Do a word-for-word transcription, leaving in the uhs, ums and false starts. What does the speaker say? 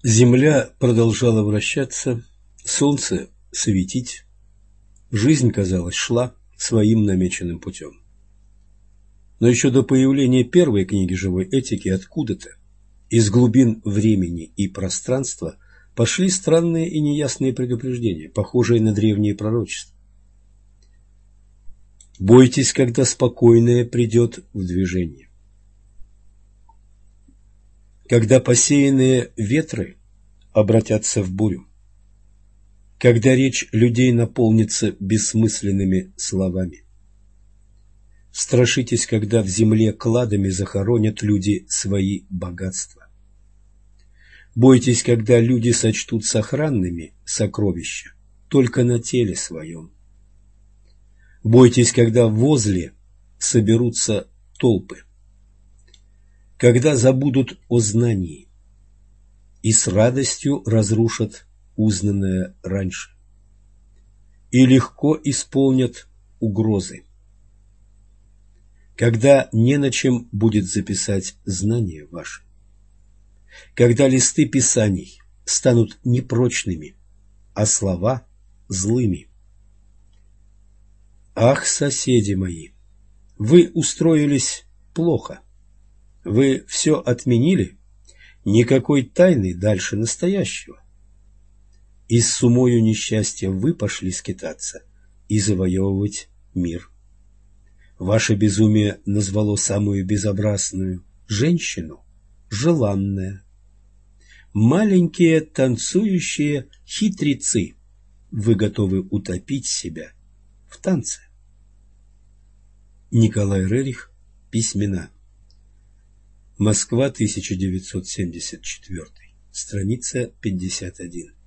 Земля продолжала вращаться, солнце светить, жизнь, казалось, шла своим намеченным путем. Но еще до появления первой книги живой этики откуда-то, из глубин времени и пространства, пошли странные и неясные предупреждения, похожие на древние пророчества. Бойтесь, когда спокойное придет в движение. Когда посеянные ветры обратятся в бурю. Когда речь людей наполнится бессмысленными словами. Страшитесь, когда в земле кладами захоронят люди свои богатства. Бойтесь, когда люди сочтут сохранными сокровища только на теле своем. Бойтесь, когда возле соберутся толпы. Когда забудут о знании и с радостью разрушат узнанное раньше и легко исполнят угрозы. Когда не на чем будет записать знания ваши, когда листы писаний станут непрочными, а слова злыми. Ах, соседи мои, вы устроились плохо, вы все отменили, никакой тайны дальше настоящего. И с сумою несчастья вы пошли скитаться и завоевывать мир. Ваше безумие назвало самую безобразную женщину желанная. Маленькие танцующие хитрецы, вы готовы утопить себя в танце. Николай Рерих. Письмена. Москва, тысяча девятьсот семьдесят четвёртый. Страница пятьдесят один.